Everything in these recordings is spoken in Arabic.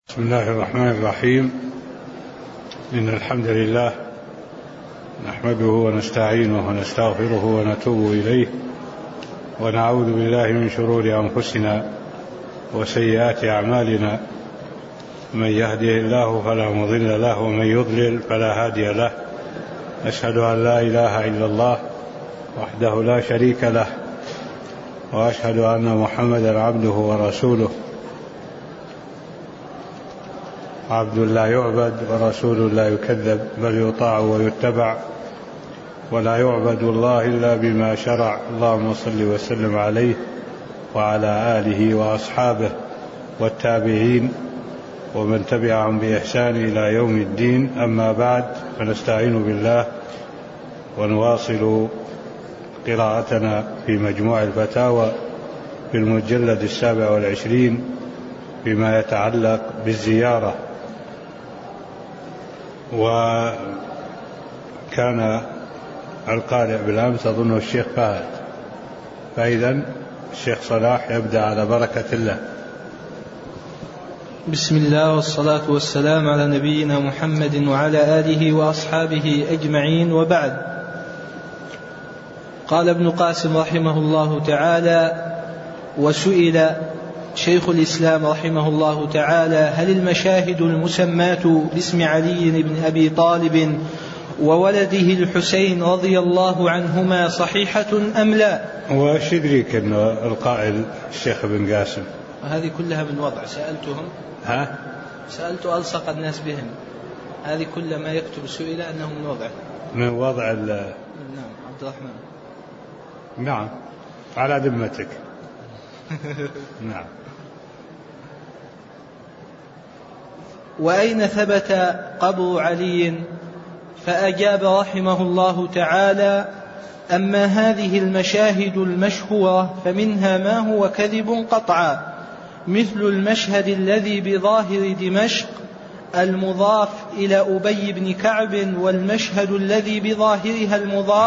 بسم الله الرحمن الرحيم. إن الحمد لله نحمده ونستعينه ونستغفره ونتوب إليه، ونعوذ بالله من شرور أنفسنا وسيئات أعمالنا. من يهده الله فلا مضل له، ومن يضلل فلا هادي له. أشهد أن لا إله إلا الله وحده لا شريك له، وأشهد أن محمدا عبده ورسوله، عبد لا يعبد ورسول لا يكذب، بل يطاع ويتبع، ولا يعبد الله إلا بما شرع. اللهم صل وسلم عليه وعلى آله وأصحابه والتابعين ومن تبعهم بإحسان إلى يوم الدين. أما بعد، فنستعين بالله ونواصل قراءتنا في مجموع الفتاوى في المجلد 27 بما يتعلق بالزيارة. وكان القارئ بالأمس أظنه الشيخ فهد، فإذا الشيخ صلاح يبدأ على بركة الله. بسم الله والصلاة والسلام على نبينا محمد وعلى آله وأصحابه أجمعين، وبعد. قال ابن قاسم رحمه الله تعالى: وسئل شيخ الإسلام رحمه الله تعالى: هل المشاهد المسماة باسم علي بن أبي طالب وولده الحسين رضي الله عنهما صحيحة أم لا؟ وش يدريك أن القائل الشيخ ابن قاسم؟ هذه كلها من وضع سألتهم، سألت ألصق الناس بهم، هذه كل ما يكتب سئل أنه من وضع نعم عبد الرحمن، نعم على ذمتك. نعم. وأين ثبت قبر علي؟ فأجاب رحمه الله تعالى: أما هذه المشاهد المشهورة فمنها ما هو كذب قطعا، مثل المشهد الذي بظاهر دمشق المضاف إلى أبي بن كعب، والمشهد الذي بظاهرها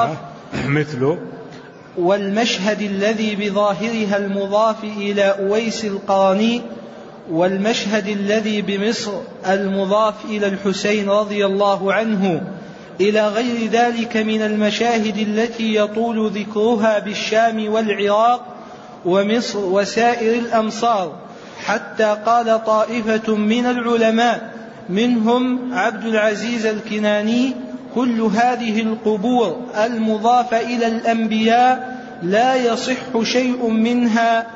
المضاف إلى أويس القرني، والمشهد الذي بمصر المضاف إلى الحسين رضي الله عنه، إلى غير ذلك من المشاهد التي يطول ذكرها بالشام والعراق ومصر وسائر الأمصار، حتى قال طائفة من العلماء منهم عبد العزيز الكناني: كل هذه القبور المضافة إلى الأنبياء لا يصح شيء منها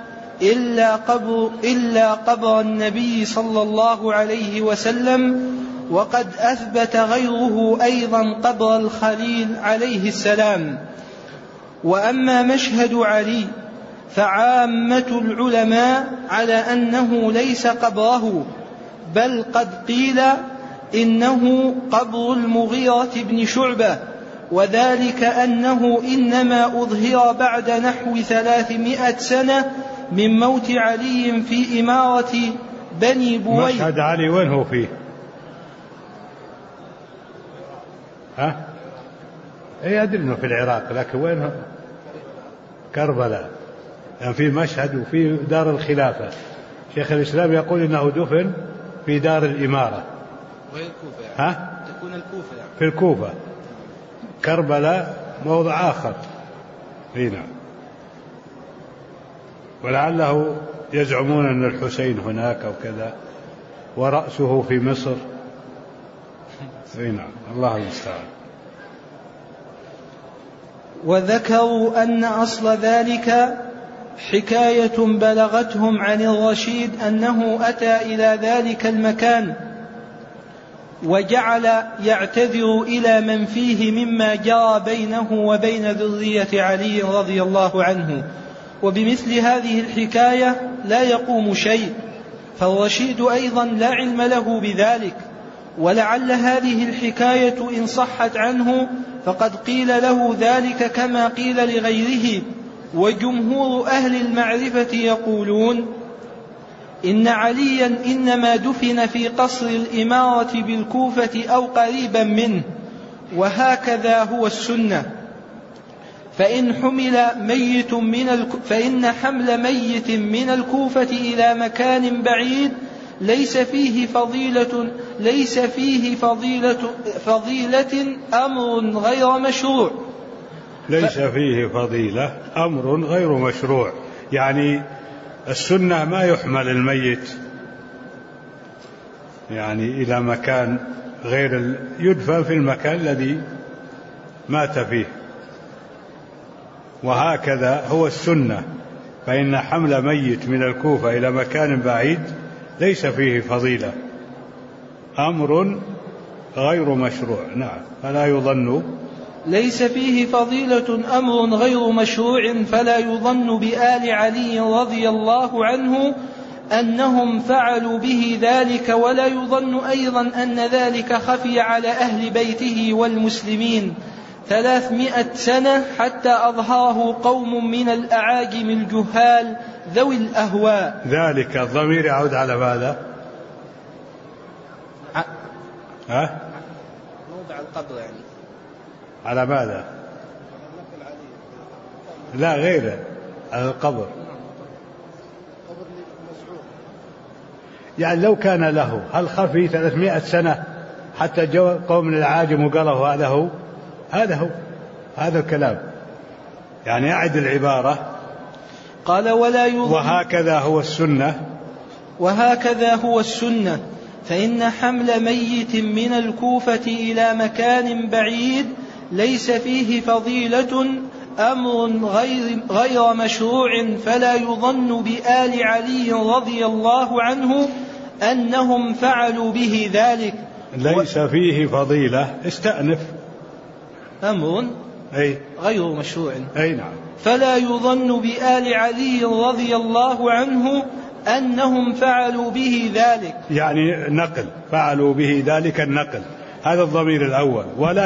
إلا قبر النبي صلى الله عليه وسلم، وقد أثبت غيره أيضا قبر الخليل عليه السلام. وأما مشهد علي فعامة العلماء على أنه ليس قبره، بل قد قيل إنه قبر المغيرة بن شعبة، وذلك أنه إنما أظهر بعد نحو 300 سنة من موت علي في إمارة بني بويه. مشهد علي وين هو فيه؟ أدري أنه في العراق، لكن وين هو؟ كربلاء، يعني في مشهد وفي دار الخلافة. شيخ الإسلام يقول إنه دفن في دار الإمارة، وهي الكوفة يعني. تكون الكوفة يعني. في الكوفة. كربلاء موضع آخر هنا، ولعله يزعمون أن الحسين هناك أو كذا، ورأسه في مصر. هنا الله المستعان. وذكروا أن أصل ذلك حكاية بلغتهم عن الرشيد أنه أتى إلى ذلك المكان وجعل يعتذر إلى من فيه مما جرى بينه وبين ذرية علي رضي الله عنه، وبمثل هذه الحكاية لا يقوم شيء، فالرشيد أيضا لا علم له بذلك. ولعل هذه الحكاية إن صحت عنه فقد قيل له ذلك كما قيل لغيره. وجمهور أهل المعرفة يقولون إن عليا إنما دفن في قصر الإمارة بالكوفة أو قريبا منه، وهكذا هو السنة. فإن حمل ميت من الكوفة إلى مكان بعيد ليس فيه فضيلة أمر غير مشروع. ليس فيه فضيلة أمر غير مشروع، يعني السنة ما يحمل الميت يعني إلى مكان غير يدفن في المكان الذي مات فيه، وهكذا هو السنة. فإن حمل ميت من الكوفة إلى مكان بعيد ليس فيه فضيلة، أمر غير مشروع. نعم. فلا يظن ليس فيه فضيلة أمر غير مشروع فلا يظن بآل علي رضي الله عنه أنهم فعلوا به ذلك، ولا يظن أيضا أن ذلك خفي على أهل بيته والمسلمين 300 سنة حتى أظهره قوم من الأعاجم الجهال ذوي الأهواء. ذلك الضمير يعود على ماذا؟ موضع القبر يعني. على ماذا؟ لا غيره، على القبر. يعني لو كان له، هل خفي 300 سنة حتى جو قوم من العاجم وقالوا هذا الكلام. يعني أعد العبارة. قال ولا وهكذا هو السنة فإن حمل ميت من الكوفة إلى مكان بعيد ليس فيه فضيلة أمر غير مشروع فلا يظن بآل علي رضي الله عنه أنهم فعلوا به ذلك. ليس فيه فضيلة، استأنف. أمر غير مشروع. نعم. فلا يظن بآل علي رضي الله عنه أنهم فعلوا به ذلك، يعني نقل، فعلوا به ذلك النقل، هذا الضمير الأول. ولا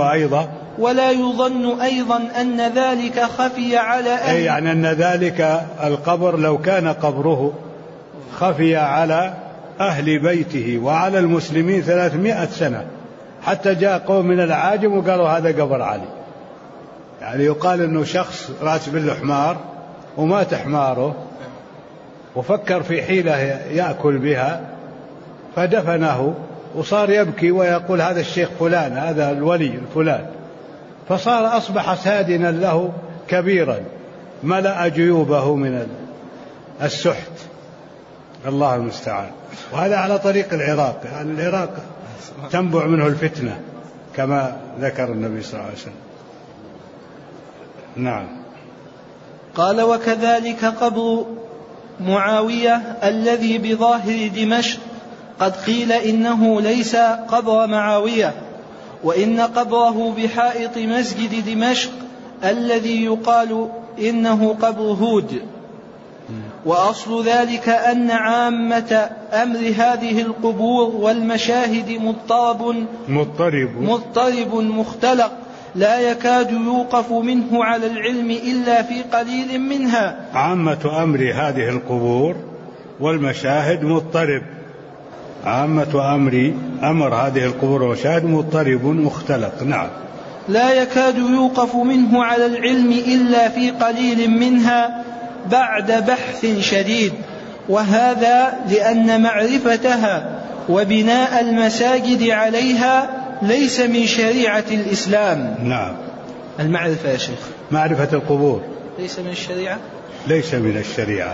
يظن أيضا أن ذلك خفي على أهل، يعني أن ذلك القبر لو كان قبره خفي على أهل بيته وعلى المسلمين 300 سنة حتى جاء قوم من العاجم وقالوا هذا قبر علي. يعني يقال أنه شخص راكب له حمار ومات حماره وفكر في حيلة يأكل بها فدفنه وصار يبكي ويقول هذا الشيخ فلان، هذا الولي الفلان، فصار أصبح سادنا له كبيرا ملأ جيوبه من السحت. الله المستعان. وهذا على طريق العراق، يعني العراق تنبع منه الفتنة كما ذكر النبي صلى الله عليه وسلم. نعم. قال وكذلك قبر معاوية الذي بظاهر دمشق قد قيل إنه ليس قبر معاوية، وإن قبره بحائط مسجد دمشق الذي يقال إنه قبر هود. وأصل ذلك أن عامة أمر هذه القبور والمشاهد مضطرب مختلق لا يكاد يوقف منه على العلم إلا في قليل منها. عامة أمر هذه القبور والمشاهد مضطرب، عامة أمر هذه القبور والمشاهد مضطرب مختلق. نعم. لا يكاد يوقف منه على العلم إلا في قليل منها بعد بحث شديد، وهذا لأن معرفتها وبناء المساجد عليها ليس من شريعة الإسلام. نعم. المعرفة يا شيخ، معرفة القبور ليس من الشريعة، ليس من الشريعة.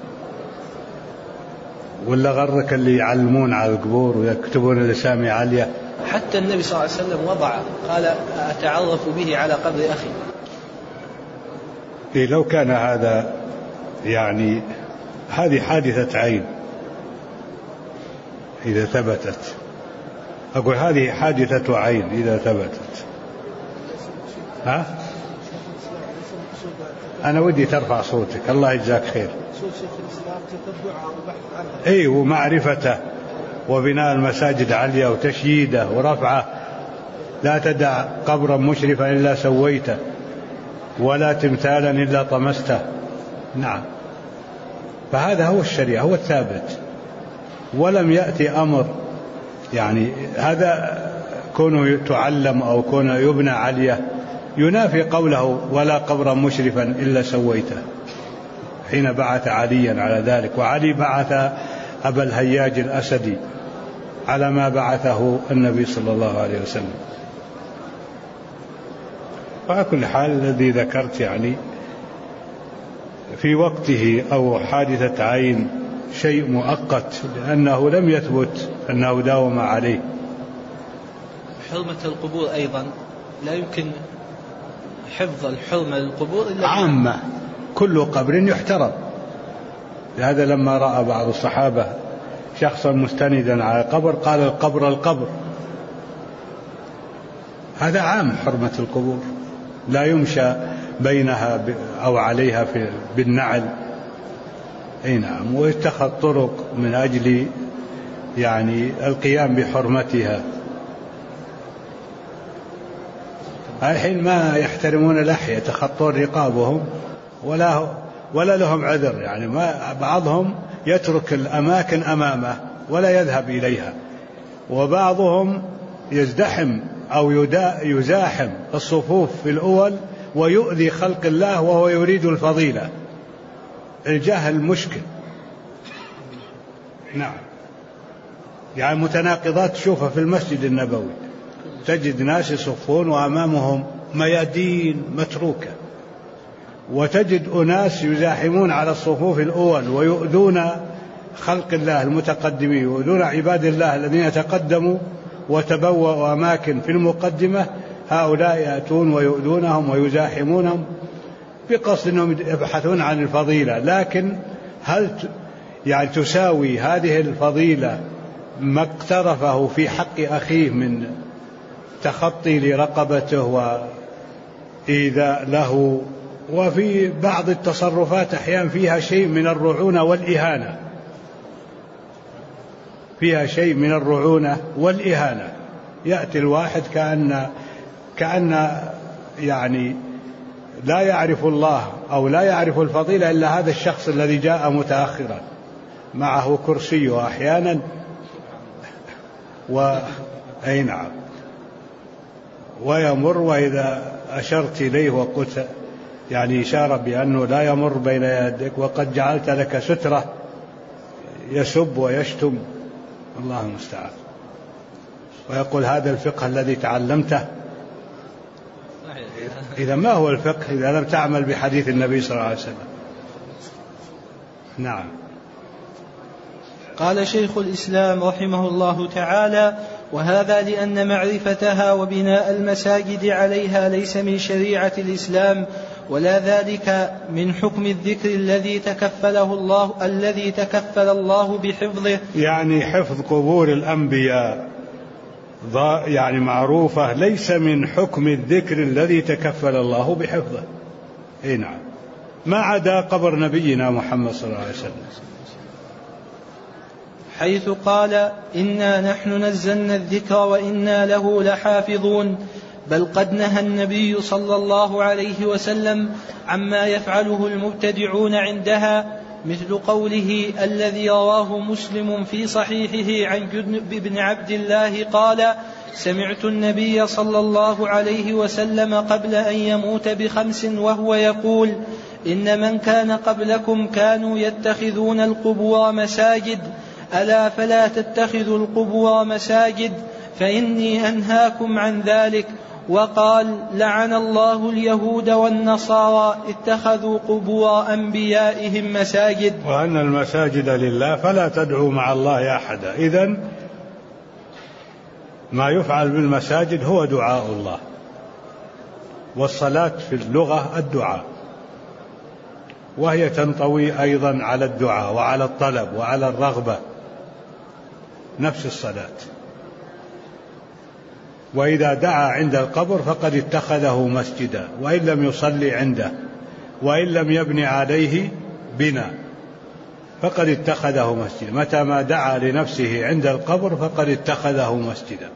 ولا غرك اللي يعلمون على القبور ويكتبون الأسامي عالية. حتى النبي صلى الله عليه وسلم وضع، قال أتعرف به على قبر أخي. لو كان هذا يعني هذه حادثة عين إذا ثبتت، أقول هذه حادثة عين إذا ثبتت. أنا ودي ترفع صوتك، الله يجزاك خير. ومعرفته وبناء المساجد عليا وتشييده ورفعه. لا تدع قبرا مشرفا إلا سويته ولا تمثالا إلا طمسته. نعم. فهذا هو الشريعة، هو الثابت. ولم يأتي أمر يعني هذا كونه تعلم أو كونه يبنى عليه ينافي قوله ولا قبرا مشرفا إلا سويته حين بعث عليا على ذلك. وعلي بعث أبا الهياج الأسدي على ما بعثه النبي صلى الله عليه وسلم. وعلى كل حال الذي ذكرت يعني في وقته أو حادثة عين شيء مؤقت، لأنه لم يثبت أنه داوم عليه. حرمة القبور أيضا لا يمكن حفظ الحرمة للقبور إلا عامة، كل قبر يحترم. لهذا لما رأى بعض الصحابة شخصا مستندا على قبر قال القبر القبر. هذا عام حرمة القبور، لا يمشى بينها أو عليها بالنعل. أي نعم، ويتخذ طرق من أجل يعني القيام بحرمتها. الحين ما يحترمون الأحياء، يتخطون رقابهم ولا لهم عذر. يعني ما بعضهم يترك الأماكن أمامه ولا يذهب إليها، وبعضهم يزدحم أو يزاحم الصفوف في الأول ويؤذي خلق الله وهو يريد الفضيلة. الجهل مشكل. نعم، يعني متناقضات تشوفها في المسجد النبوي، تجد ناس يصفون وأمامهم ميادين متروكة، وتجد أناس يزاحمون على الصفوف الأول ويؤذون خلق الله المتقدمين، يؤذون عباد الله الذين يتقدموا وتبوأوا أماكن في المقدمة. هؤلاء يأتون ويؤذونهم ويزاحمونهم بقصد أنهم يبحثون عن الفضيلة. لكن هل يعني تساوي هذه الفضيلة ما اقترفه في حق أخيه من تخطي لرقبته وإيذاء له، وفي بعض التصرفات أحيانا فيها شيء من الرعونة والإهانة، فيها شيء من الرعونة والإهانة. يأتي الواحد كأن يعني لا يعرف الله أو لا يعرف الفضيلة إلا هذا الشخص الذي جاء متأخرا معه كرسي أحيانا أي نعم، ويمر، وإذا أشرت إليه وقلت يعني إشارة بأنه لا يمر بين يديك وقد جعلت لك سترة يسب ويشتم، الله المستعان. ويقول هذا الفقه الذي تعلمته. إذا ما هو الفقه إذا لم تعمل بحديث النبي صلى الله عليه وسلم؟ نعم. قال شيخ الإسلام رحمه الله تعالى: وهذا لأن معرفتها وبناء المساجد عليها ليس من شريعة الإسلام، ولا ذلك من حكم الذكر الذي تكفل الله بحفظه. يعني حفظ قبور الأنبياء يعني معروفة، ليس من حكم الذكر الذي تكفل الله بحفظه. اي نعم، ما عدا قبر نبينا محمد صلى الله عليه وسلم، حيث قال: إنا نحن نزلنا الذكر وإنا له لحافظون. بل قد نهى النبي صلى الله عليه وسلم عما يفعله المبتدعون عندها، مثل قوله الذي رواه مسلم في صحيحه عن جندب بن عبد الله قال: سمعت النبي صلى الله عليه وسلم قبل أن يموت ب5 وهو يقول: إن من كان قبلكم كانوا يتخذون القبور مساجد، ألا فلا تتخذوا القبور مساجد فإني أنهاكم عن ذلك. وقال: لعن الله اليهود والنصارى اتخذوا قبور أنبيائهم مساجد. وأن المساجد لله فلا تدعوا مع الله أحدا. إذن ما يفعل بالمساجد هو دعاء الله، والصلاة في اللغة الدعاء، وهي تنطوي أيضا على الدعاء وعلى الطلب وعلى الرغبة، نفس الصلاة. وإذا دعا عند القبر فقد اتخذه مسجدا، وإن لم يصلي عنده وإن لم يبني عليه بنا فقد اتخذه مسجدا. متى ما دعا لنفسه عند القبر فقد اتخذه مسجدا.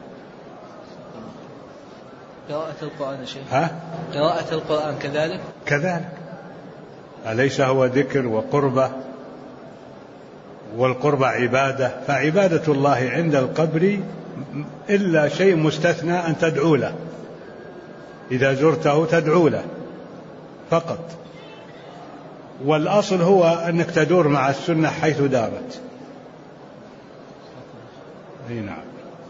قراءة القرآن شيخ؟ قراءة القرآن كذلك أليس هو ذكر وقربة؟ والقربة عبادة، فعبادة الله عند القبر إلا شيء مستثنى أن تدعو له، إذا زرته تدعو له فقط. والأصل هو أنك تدور مع السنة حيث دارت، أي نعم.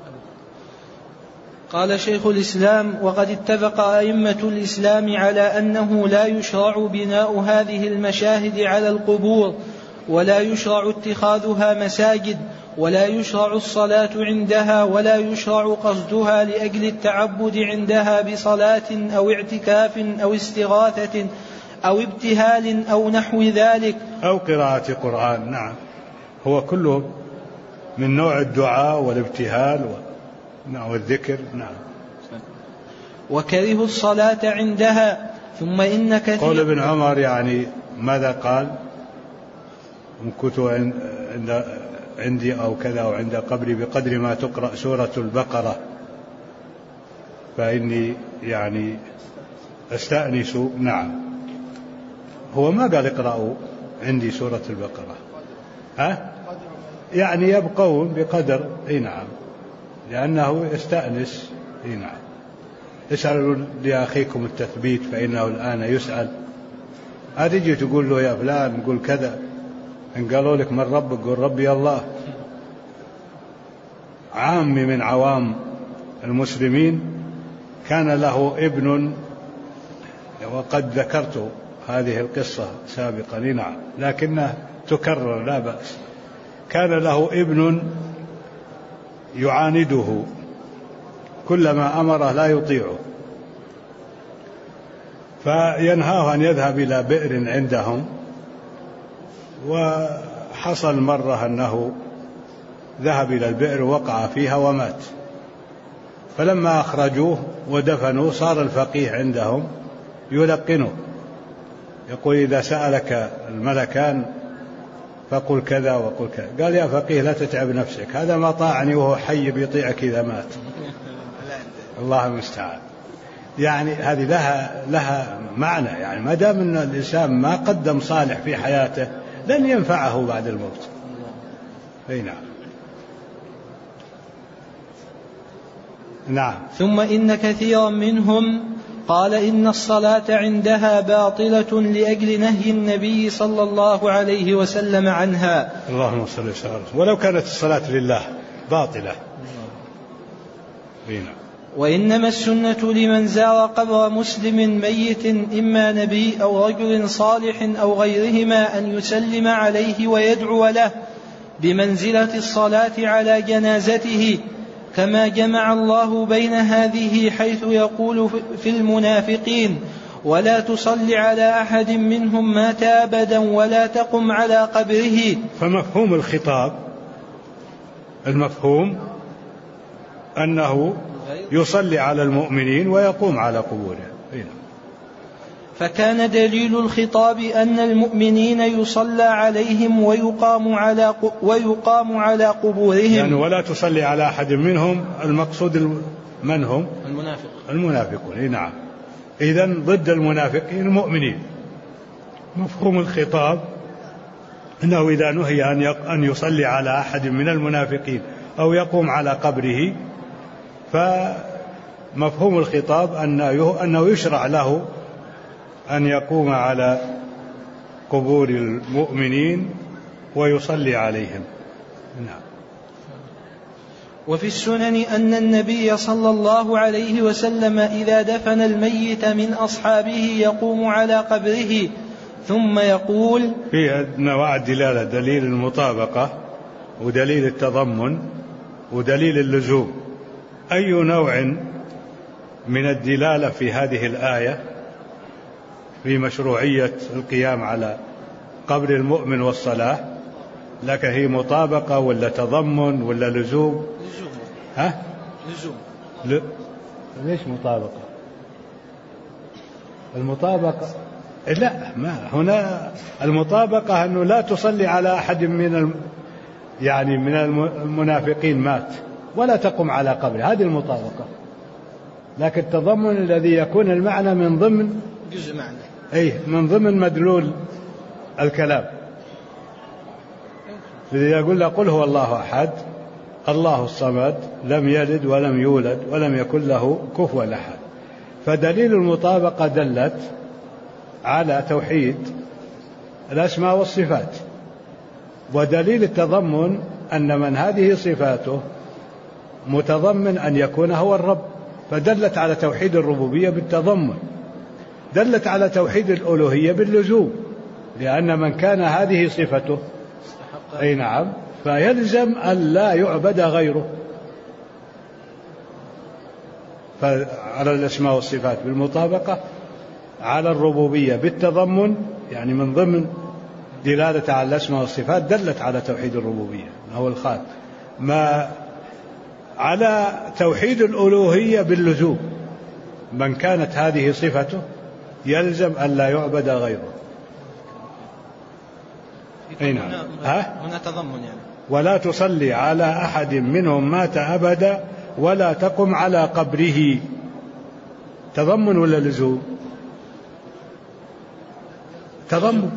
قال شيخ الإسلام: وقد اتفق أئمة الإسلام على أنه لا يشرع بناء هذه المشاهد على القبور، ولا يشرع اتخاذها مساجد، ولا يشرع الصلاة عندها، ولا يشرع قصدها لأجل التعبد عندها بصلاة أو اعتكاف أو استغاثة أو ابتهال أو نحو ذلك، أو قراءة قرآن. نعم، هو كله من نوع الدعاء والابتهال والذكر. نعم. وكرهوا الصلاة عندها. ثم إن كثير قول ابن عمر يعني ماذا قال؟ إن كنت عندي أو كذا أو عند قبري بقدر ما تقرأ سورة البقرة فإني يعني أستأنس. نعم، هو ما قال اقرأوا عندي سورة البقرة، يعني يبقون بقدر. اي نعم، لأنه يستأنس. اي نعم. اسألوا لأخيكم التثبيت فإنه الآن يسأل. تجي تقول له يا فلان قل كذا، إن قالوا لك من ربك قل ربي الله. عامي من عوام المسلمين كان له ابن، وقد ذكرت هذه القصة سابقا. نعم، لكنها تكرر لا بأس. كان له ابن يعانده، كلما أمره لا يطيعه، فينهاه أن يذهب إلى بئر عندهم. وحصل مرة أنه ذهب إلى البئر وقع فيها ومات. فلما أخرجوه ودفنوه صار الفقيه عندهم يلقنه، يقول إذا سألك الملكان فقل كذا وقل كذا. قال يا فقيه لا تتعب نفسك، هذا ما طاعني وهو حي بيطيعك إذا مات. الله المستعان. يعني هذه لها معنى، يعني ما دام أن الإنسان ما قدم صالح في حياته لن ينفعه بعد الموت. أي نعم. نعم. ثم إن كثيرا منهم قال إن الصلاة عندها باطلة لأجل نهي النبي صلى الله عليه وسلم عنها. اللهم صل وسلم. ولو كانت الصلاة لله باطلة. نعم. وإنما السنة لمن زار قبر مسلم ميت إما نبي أو رجل صالح أو غيرهما أن يسلم عليه ويدعو له بمنزلة الصلاة على جنازته، كما جمع الله بين هذه حيث يقول في المنافقين: ولا تصل على أحد منهم مات أبدا ولا تقم على قبره. فمفهوم الخطاب، المفهوم أنه يصلي على المؤمنين ويقوم على قبورهم. فكان دليل الخطاب أن المؤمنين يصلى عليهم ويقام على قبورهم. يعني ولا تصلي على أحد منهم، المقصود من هم؟ المنافقون. نعم. إذن ضد المنافقين المؤمنين. مفهوم الخطاب أنه إذا نهي أن يصلي على أحد من المنافقين أو يقوم على قبره، فمفهوم الخطاب أنه يشرع له أن يقوم على قبور المؤمنين ويصلي عليهم. نعم. وفي السنن أن النبي صلى الله عليه وسلم إذا دفن الميت من أصحابه يقوم على قبره ثم يقول. في نوع الدلالة: دليل المطابقة ودليل التضمن ودليل اللزوم. أي نوع من الدلالة في هذه الآية في مشروعية القيام على قبر المؤمن والصلاة؟ لكن هي مطابقة ولا تضمن ولا لزوم؟ لزوم. ليش مطابقة؟ المطابقة لا، ما هنا المطابقة أنه لا تصلي على أحد من المنافقين مات ولا تقم على قبره، هذه المطابقة. لكن التضمن الذي يكون المعنى من ضمن جزء معنى، من ضمن مدلول الكلام. الذي يقول قل هو الله أحد الله الصمد لم يلد ولم يولد ولم يكن له كفوا أحد. فدليل المطابقة دلت على توحيد الأسماء والصفات، ودليل التضمن أن من هذه صفاته متضمن أن يكون هو الرب، فدلت على توحيد الربوبية بالتضمن. دلت على توحيد الألوهية باللزوم، لأن من كان هذه صفته أي نعم فيلزم أن لا يعبد غيره. فعلى الأسماء والصفات بالمطابقة، على الربوبية بالتضمن، يعني من ضمن دلالة على الأسماء والصفات دلت على توحيد الربوبية هو الخالق. ما على توحيد الألوهية باللزوم، من كانت هذه صفته يلزم أن لا يعبد غيره. هنا تضمن يعني. ولا تصلي على أحد منهم مات أبدا ولا تقم على قبره. تضمن ولا لزوم؟ تضمن.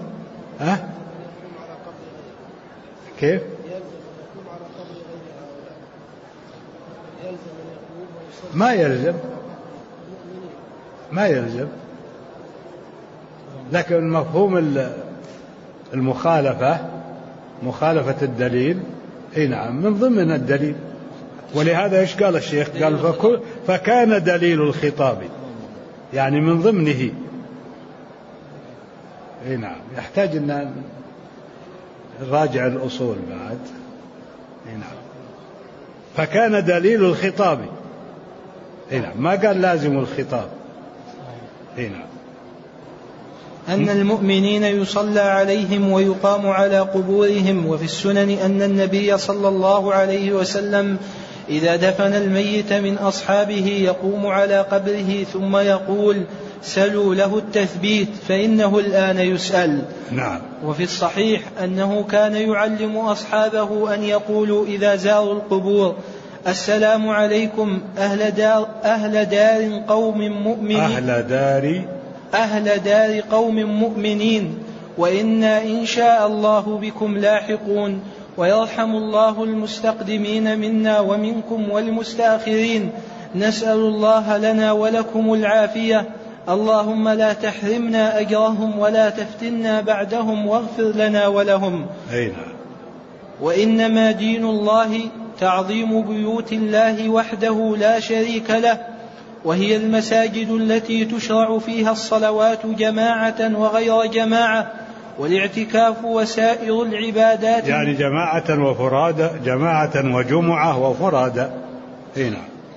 كيف؟ ما يلزم، لكن مفهوم المخالفة، مخالفة الدليل، اي نعم من ضمن الدليل. ولهذا ايش قال الشيخ؟ قال فكان دليل الخطاب، يعني من ضمنه. اي نعم، يحتاج ان نراجع الأصول بعد. اي نعم، فكان دليل الخطاب. اي نعم، ما قال لازم الخطاب. اي نعم، أن المؤمنين يصلى عليهم ويقام على قبورهم. وفي السنن أن النبي صلى الله عليه وسلم إذا دفن الميت من أصحابه يقوم على قبره ثم يقول: سلوا له التثبيت فإنه الآن يسأل. نعم. وفي الصحيح أنه كان يعلم أصحابه أن يقولوا إذا زاروا القبور: السلام عليكم أهل دار قوم مؤمنين، أهل دار قوم مؤمنين، وإنا إن شاء الله بكم لاحقون، ويرحم الله المستقدمين منا ومنكم والمستأخرين، نسأل الله لنا ولكم العافية، اللهم لا تحرمنا أجرهم ولا تفتنا بعدهم واغفر لنا ولهم. وإنما دين الله تعظيم بيوت الله وحده لا شريك له، وهي المساجد التي تشرع فيها الصلوات جماعة وغير جماعة، والاعتكاف وسائر العبادات، يعني جماعة وفرادى، جماعة وجمعة وفرادى، هنا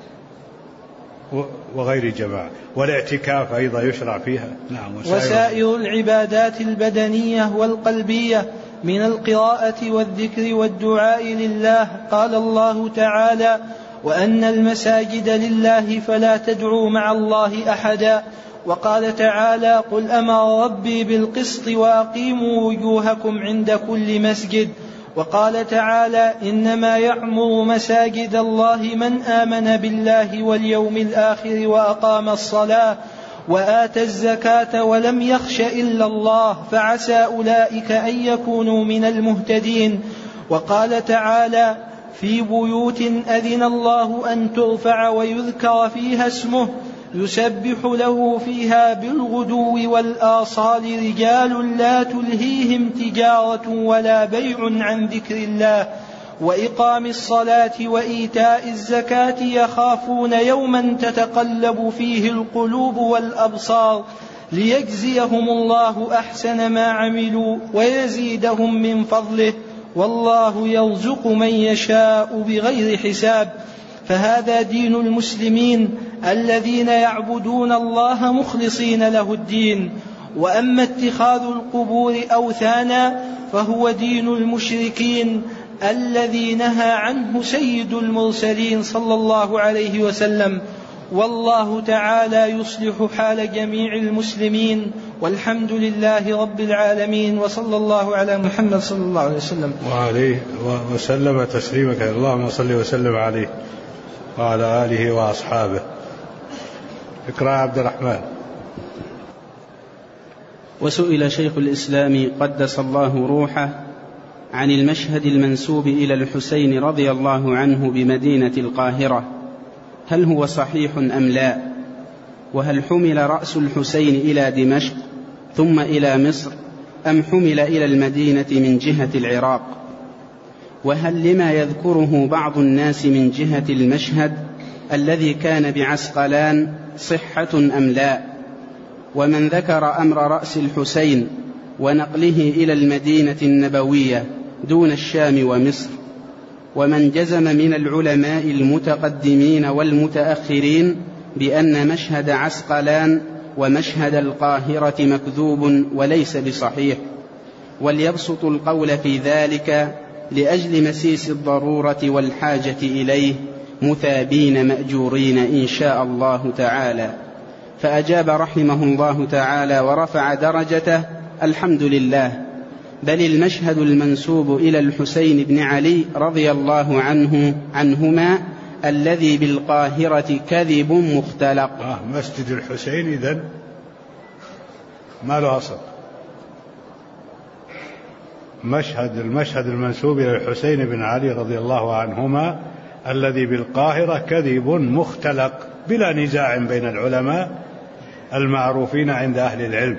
وغير جماعة، والاعتكاف أيضا يشرع فيها. نعم. وسائر العبادات البدنية والقلبية من القراءة والذكر والدعاء لله. قال الله تعالى: وأن المساجد لله فلا تدعوا مع الله أحدا. وقال تعالى: قل أمر ربي بالقسط وأقيموا وجوهكم عند كل مسجد. وقال تعالى: إنما يعمر مساجد الله من آمن بالله واليوم الآخر وأقام الصلاة وآتى الزكاة ولم يخش إلا الله فعسى أولئك أن يكونوا من المهتدين. وقال تعالى: في بيوت أذن الله أن ترفع ويذكر فيها اسمه يسبح له فيها بالغدو والآصال رجال لا تلهيهم تجارة ولا بيع عن ذكر الله وإقام الصلاة وإيتاء الزكاة يخافون يوما تتقلب فيه القلوب والأبصار ليجزيهم الله أحسن ما عملوا ويزيدهم من فضله والله يرزق من يشاء بغير حساب. فهذا دين المسلمين الذين يعبدون الله مخلصين له الدين. وأما اتخاذ القبور أوثانا فهو دين المشركين الذي نهى عنه سيد المرسلين صلى الله عليه وسلم. والله تعالى يصلح حال جميع المسلمين، والحمد لله رب العالمين، وصلى الله على محمد صلى الله عليه وسلم وعليه وسلم تسليما كثيرا. اللهم صل وسلم عليه وعلى آله وأصحابه. اقرأ عبد الرحمن. وسئل شيخ الإسلام قدس الله روحه عن المشهد المنسوب إلى الحسين رضي الله عنه بمدينة القاهرة، هل هو صحيح أم لا؟ وهل حمل رأس الحسين إلى دمشق ثم إلى مصر أم حمل إلى المدينة من جهة العراق؟ وهل لما يذكره بعض الناس من جهة المشهد الذي كان بعسقلان صحة أم لا؟ ومن ذكر أمر رأس الحسين ونقله إلى المدينة النبوية دون الشام ومصر، ومن جزم من العلماء المتقدمين والمتأخرين بأن مشهد عسقلان ومشهد القاهرة مكذوب وليس بصحيح، وليبسط القول في ذلك لأجل مسيس الضرورة والحاجة إليه مثابين مأجورين إن شاء الله تعالى. فأجاب رحمه الله تعالى ورفع درجته: الحمد لله، بل المشهد المنسوب إلى الحسين بن علي رضي الله عنهما الذي بالقاهرة كذب مختلق. مسجد الحسين إذن ما له أصل. المشهد المنسوب إلى الحسين بن علي رضي الله عنهما الذي بالقاهرة كذب مختلق بلا نزاع بين العلماء المعروفين عند أهل العلم.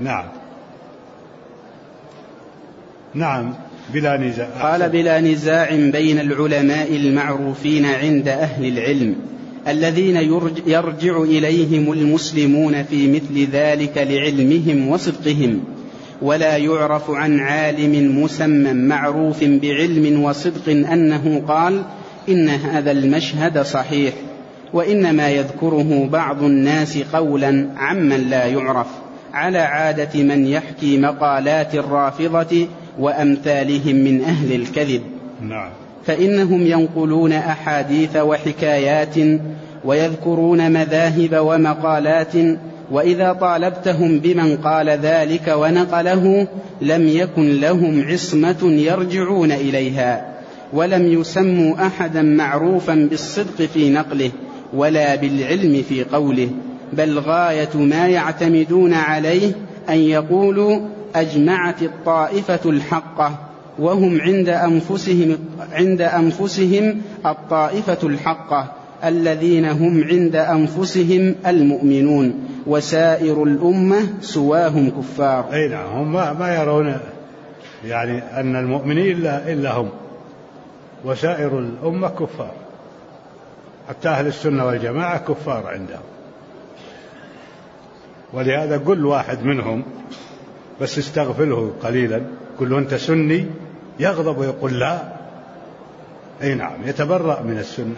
نعم بلا نزاع. قال: بلا نزاع بين العلماء المعروفين عند أهل العلم الذين يرجع إليهم المسلمون في مثل ذلك لعلمهم وصدقهم، ولا يعرف عن عالم مسمى معروف بعلم وصدق أنه قال إن هذا المشهد صحيح، وإنما يذكره بعض الناس قولا عمن لا يعرف، على عادة من يحكي مقالات الرافضة وأمثالهم من أهل الكذب. فإنهم ينقلون أحاديث وحكايات ويذكرون مذاهب ومقالات، وإذا طالبتهم بمن قال ذلك ونقله لم يكن لهم عصمة يرجعون إليها، ولم يسموا أحدا معروفا بالصدق في نقله ولا بالعلم في قوله، بل غاية ما يعتمدون عليه أن يقولوا أجمعت الطائفة الحقة، وهم عند أنفسهم الطائفة الحقة الذين هم عند أنفسهم المؤمنون، وسائر الأمة سواهم كفار. أي نعم، هم ما يرون يعني أن المؤمنين إلا هم، وسائر الأمة كفار، حتى أهل السنة والجماعة كفار عندهم. ولهذا كل واحد منهم بس استغفله قليلا قل له أنت سني يغضب ويقول لا. أي نعم، يتبرأ من السنة.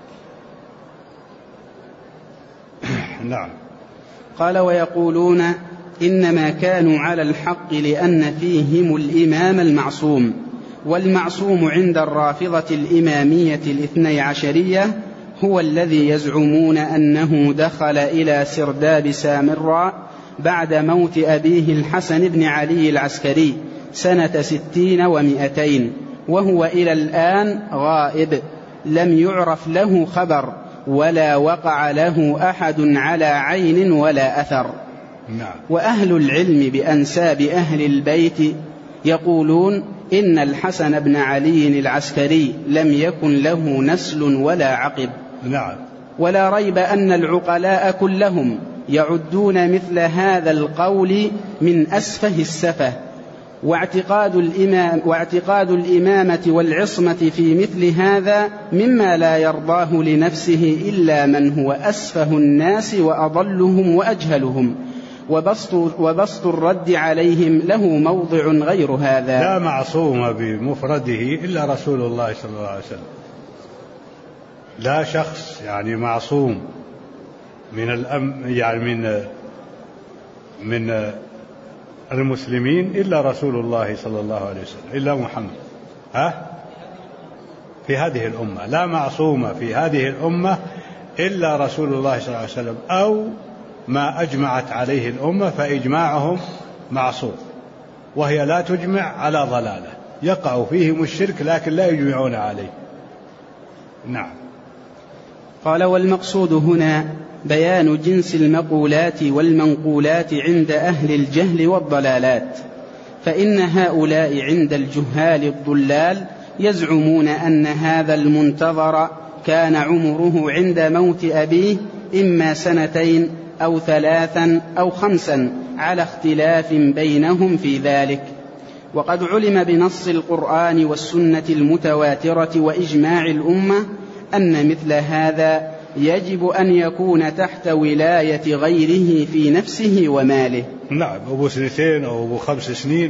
نعم. قال: ويقولون إنما كانوا على الحق لأن فيهم الإمام المعصوم، والمعصوم عند الرافضة الإمامية الاثني عشرية هو الذي يزعمون أنه دخل إلى سرداب سامراء بعد موت أبيه الحسن بن علي العسكري سنة 60 و200، وهو إلى الآن غائب، لم يعرف له خبر ولا وقع له أحد على عين ولا أثر. وأهل العلم بأنساب أهل البيت يقولون إن الحسن بن علي العسكري لم يكن له نسل ولا عقب. ولا ريب أن العقلاء كلهم يعدون مثل هذا القول من أسفه السفه، واعتقاد الإمامة والعصمة في مثل هذا مما لا يرضاه لنفسه إلا من هو أسفه الناس وأضلهم وأجهلهم، وبسط الرد عليهم له موضع غير هذا. لا معصوم بمفرده إلا رسول الله صلى الله عليه وسلم، لا شخص يعني معصوم من المسلمين إلا رسول الله صلى الله عليه وسلم، إلا محمد. في هذه الأمة لا معصوم في هذه الأمة إلا رسول الله صلى الله عليه وسلم، أو ما أجمعت عليه الأمة فإجماعهم معصوم، وهي لا تجمع على ضلالة، يقع فيهم الشرك لكن لا يجمعون عليه. نعم. قال: والمقصود هنا بيان جنس المقولات والمنقولات عند أهل الجهل والضلالات، فإن هؤلاء عند الجهال الضلال يزعمون أن هذا المنتظر كان عمره عند موت أبيه إما 2 أو 3 أو 5 على اختلاف بينهم في ذلك، وقد علم بنص القرآن والسنة المتواترة وإجماع الأمة أن مثل هذا يجب أن يكون تحت ولاية غيره في نفسه وماله. نعم، أبو 2 أو أبو 5 سنين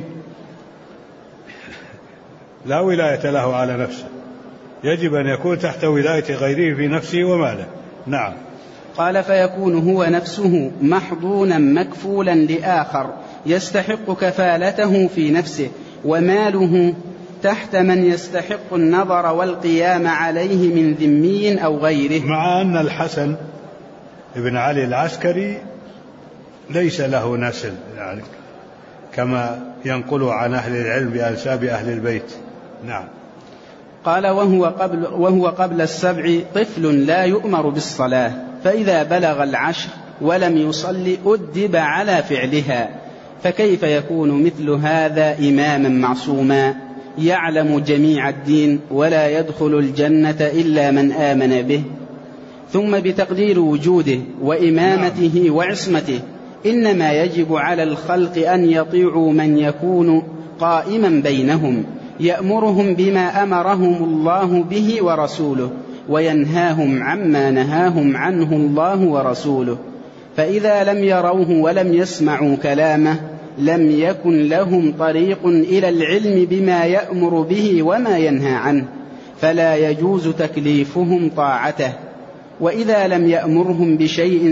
لا ولاية له على نفسه، يجب أن يكون تحت ولاية غيره في نفسه وماله. نعم. قال فيكون هو نفسه محضونا مكفولا لآخر يستحق كفالته في نفسه، وماله تحت من يستحق النظر والقيام عليه من ذمي أو غيره. مع أن الحسن بن علي العسكري ليس له نسل، يعني كما ينقل عن أهل العلم بأنساب أهل البيت. نعم. قال وهو قبل 7 طفل لا يؤمر بالصلاة، فإذا بلغ 10 ولم يصلي أدب على فعلها، فكيف يكون مثل هذا إماما معصوما يعلم جميع الدين ولا يدخل الجنة إلا من آمن به؟ ثم بتقدير وجوده وإمامته وعصمته إنما يجب على الخلق أن يطيعوا من يكون قائما بينهم يأمرهم بما أمرهم الله به ورسوله وينهاهم عما نهاهم عنه الله ورسوله، فإذا لم يروه ولم يسمعوا كلامه لم يكن لهم طريق إلى العلم بما يأمر به وما ينهى عنه، فلا يجوز تكليفهم طاعته. وإذا لم يأمرهم بشيء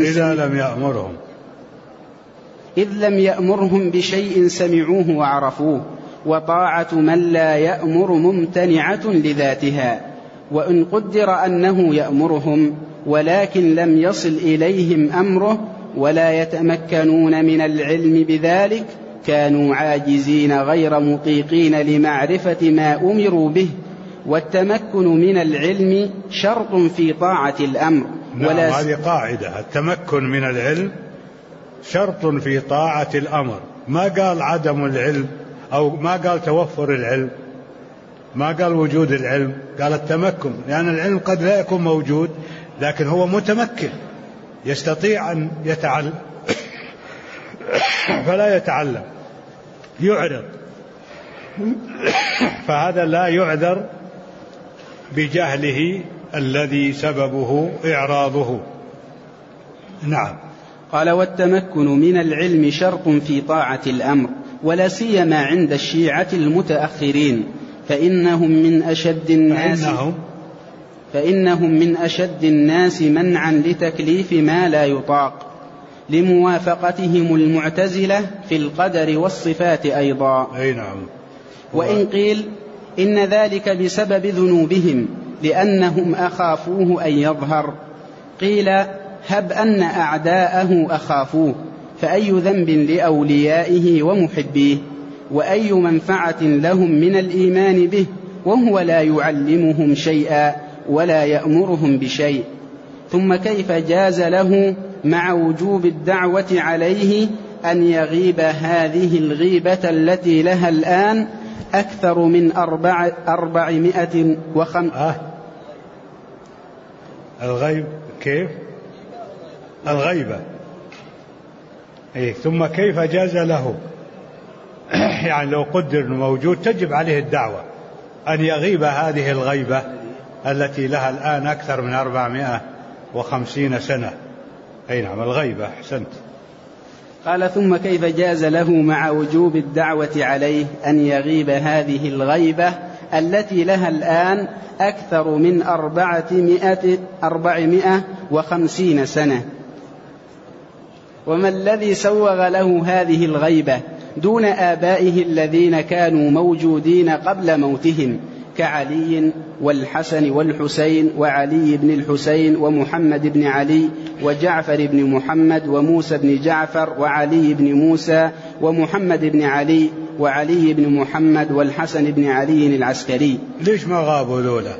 إذ لم يأمرهم بشيء سمعوه وعرفوه، وطاعة من لا يأمر ممتنعة لذاتها. وإن قدر أنه يأمرهم ولكن لم يصل إليهم أمره ولا يتمكنون من العلم بذلك كانوا عاجزين غير مطيقين لمعرفة ما أمروا به، والتمكن من العلم شرط في طاعة الأمر. نعم، هذه قاعدة، التمكن من العلم شرط في طاعة الأمر. ما قال عدم العلم أو ما قال توفر العلم، ما قال وجود العلم، قال التمكن، لأن العلم قد لا يكون موجود لكن هو متمكن يستطيع أن يتعلم فلا يتعلم، يعرض، فهذا لا يعذر بجهله الذي سببه إعراضه. نعم. قال والتمكن من العلم شرط في طاعة الأمر، ولا سيما عند الشيعة المتأخرين، فإنهم من أشد الناس منعا لتكليف ما لا يطاق، لموافقتهم المعتزلة في القدر والصفات أيضا. أي نعم. وإن قيل إن ذلك بسبب ذنوبهم لأنهم أخافوه أن يظهر، قيل هب أن أعداءه أخافوه، فأي ذنب لأوليائه ومحبيه، وأي منفعة لهم من الإيمان به وهو لا يعلمهم شيئا ولا يأمرهم بشيء؟ ثم كيف جاز له مع وجوب الدعوة عليه أن يغيب هذه الغيبة التي لها الآن أكثر من 405 الغيب كيف؟ الغيبة. ثم كيف جاز له يعني لو قدر موجود تجب عليه الدعوة أن يغيب هذه الغيبة التي لها الآن أكثر من 450 سنة. أي نعم، الغيبة. أحسنت. قال ثم كيف جاز له مع وجوب الدعوة عليه أن يغيب هذه الغيبة التي لها الآن أكثر من 450 سنة؟ وما الذي سوغ له هذه الغيبة دون آبائه الذين كانوا موجودين قبل موتهم كعلي والحسن والحسين وعلي بن الحسين ومحمد بن علي وجعفر بن محمد وموسى بن جعفر وعلي بن موسى ومحمد بن علي وعلي بن محمد والحسن بن علي العسكري؟ ليش ما غابوا ذولا؟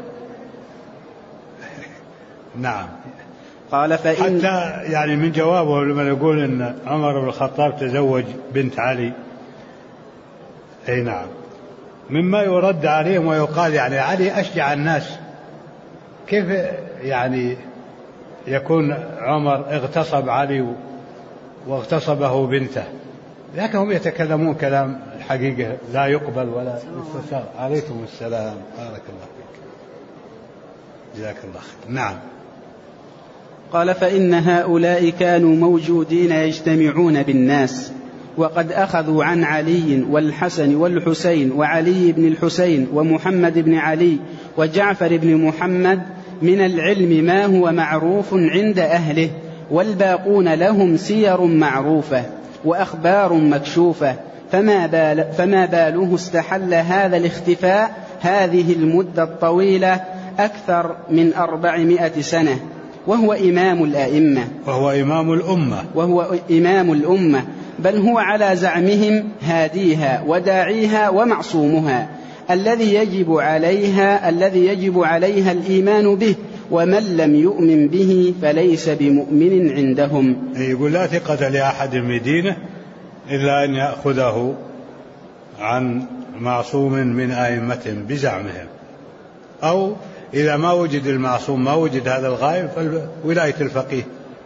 نعم. قال حتى يعني من جوابه لما يقول إن عمر بن الخطاب تزوج بنت علي، أي نعم، مما يرد عليهم ويقال يعني علي أشجع الناس، كيف يعني يكون عمر اغتصب علي واغتصبه بنته؟ لكن هم يتكلمون كلام الحقيقة لا يقبل ولا يستشار. عليكم السلام، بارك الله فيك، جزاك الله خير. نعم. قال: فإن هؤلاء كانوا موجودين يجتمعون بالناس، وقد أخذوا عن علي والحسن والحسين وعلي بن الحسين ومحمد بن علي وجعفر بن محمد من العلم ما هو معروف عند أهله، والباقون لهم سير معروفة وأخبار مكشوفة، فما باله استحل هذا الاختفاء هذه المدة الطويلة أكثر من 400 سنة، وهو إمام الأئمة، وهو إمام الأمة، بل هو على زعمهم هاديها وداعيها ومعصومها، الذي يجب عليها الإيمان به، ومن لم يؤمن به فليس بمؤمن عندهم. يقول: لا ثقة لأحد من دينه إلا أن يأخذه عن معصوم من أئمتهم بزعمهم، أو إذا ما وجد المعصوم، ما وجد هذا الغائب، فولاية الفقيه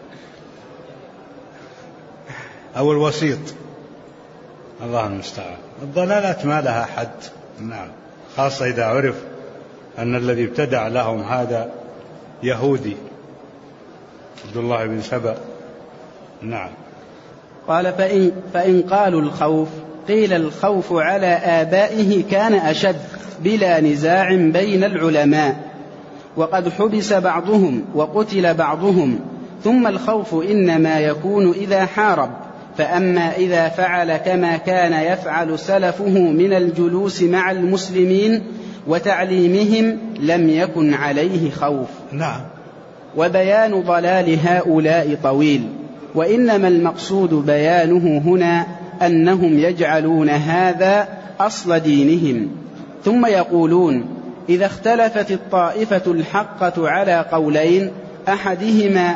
أو الوسيط. الله المستعان. الضلالات ما لها حد. نعم. خاصة إذا عرف أن الذي ابتدع لهم هذا يهودي، عبد الله بن سبأ. نعم. قال: فإن قالوا الخوف، قيل: الخوف على آبائه كان أشد بلا نزاع بين العلماء، وقد حبس بعضهم وقتل بعضهم، ثم الخوف إنما يكون إذا حارب، فأما إذا فعل كما كان يفعل سلفه من الجلوس مع المسلمين وتعليمهم لم يكن عليه خوف. نعم. وبيان ضلال هؤلاء طويل، وإنما المقصود بيانه هنا أنهم يجعلون هذا أصل دينهم، ثم يقولون: إذا اختلفت الطائفة الحقة على قولين أحدهما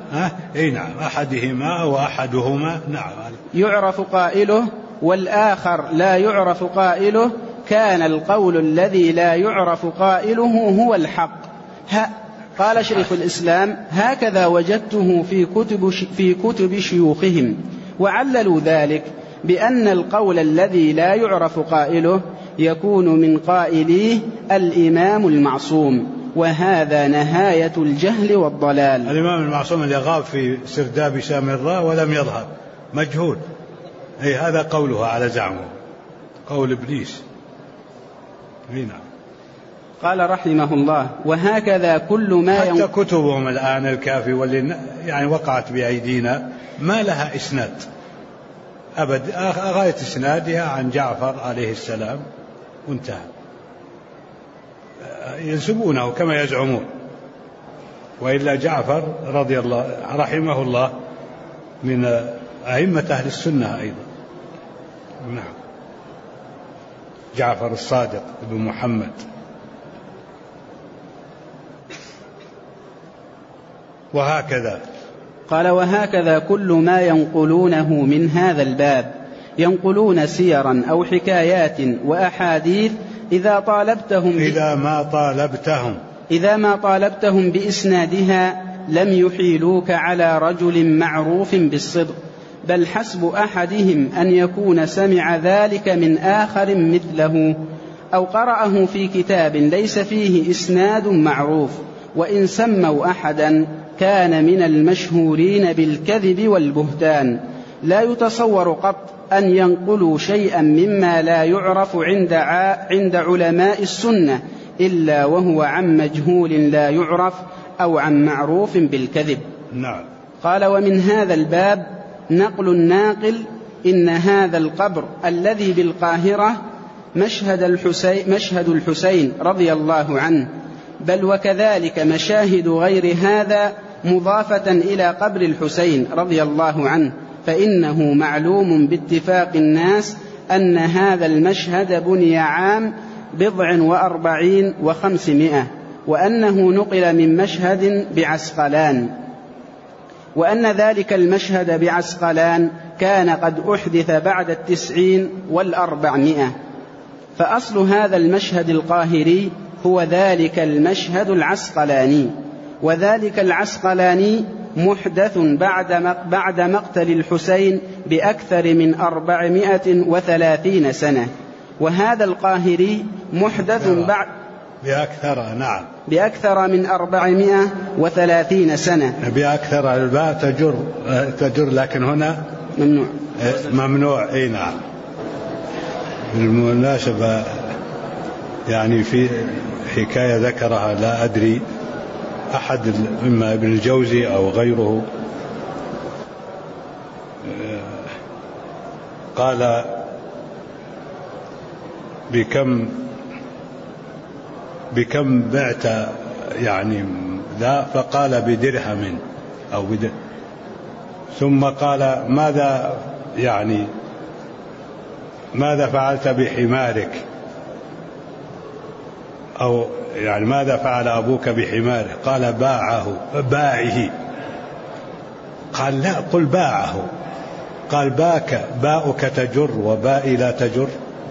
أحدهما وأحدهما يعرف قائله والآخر لا يعرف قائله، كان القول الذي لا يعرف قائله هو الحق. قال شيخ الإسلام: هكذا وجدته في كتب شيوخهم، وعللوا ذلك بأن القول الذي لا يعرف قائله يكون من قائليه الإمام المعصوم، وهذا نهاية الجهل والضلال. الإمام المعصوم اللي غاب في سرداب سامراء ولم يظهر، مجهول، هذا قوله على زعمه، قول إبليس. نعم. قال رحمه الله: وهكذا كل ما حتى كتبهم الآن الكافي واللي يعني وقعت بأيدينا ما لها إسناد أبد، غاية إسنادها عن جعفر عليه السلام وانتهى، ينسبونه كما يزعمون، وإلا جعفر رضي الله رحمه الله من أئمة أهل السنة أيضا. نعم. جعفر الصادق بن محمد. وهكذا قال: وهكذا كل ما ينقلونه من هذا الباب، ينقلون سيرا أو حكايات وأحاديث إذا ما طالبتهم بإسنادها لم يحيلوك على رجل معروف بالصدق، بل حسب أحدهم أن يكون سمع ذلك من آخر مثله، أو قرأه في كتاب ليس فيه إسناد معروف، وإن سموا أحدا كان من المشهورين بالكذب والبهتان. لا يتصور قط أن ينقلوا شيئا مما لا يعرف عند علماء السنة إلا وهو عن مجهول لا يعرف أو عن معروف بالكذب. نعم. قال: ومن هذا الباب نقل الناقل إن هذا القبر الذي بالقاهرة مشهد الحسين رضي الله عنه، بل وكذلك مشاهد غير هذا مضافة إلى قبر الحسين رضي الله عنه، فإنه معلوم باتفاق الناس أن هذا المشهد بني عام 47 و500، وأنه نقل من مشهد بعسقلان، وأن ذلك المشهد بعسقلان كان قد أحدث بعد 90 و400، فأصل هذا المشهد القاهري هو ذلك المشهد العسقلاني، وذلك العسقلاني محدث بعد مقتل الحسين بأكثر من 430 سنة. وهذا القاهري محدث بعد بأكثر من 430 سنة. بأكثر الباء تجر لكن هنا ممنوع. اي نعم. بالمناسبة يعني في حكاية ذكرها لا أدري أحد إما ابن الجوزي أو غيره قال بكم بعت يعني ذا، فقال بدرهم أو ثم قال ماذا فعلت بحمارك، أو يعني ماذا فعل أبوك بحماره؟ قال باعه. قال لا، قل باعه. قال باؤك تجر وبائي لا تجر.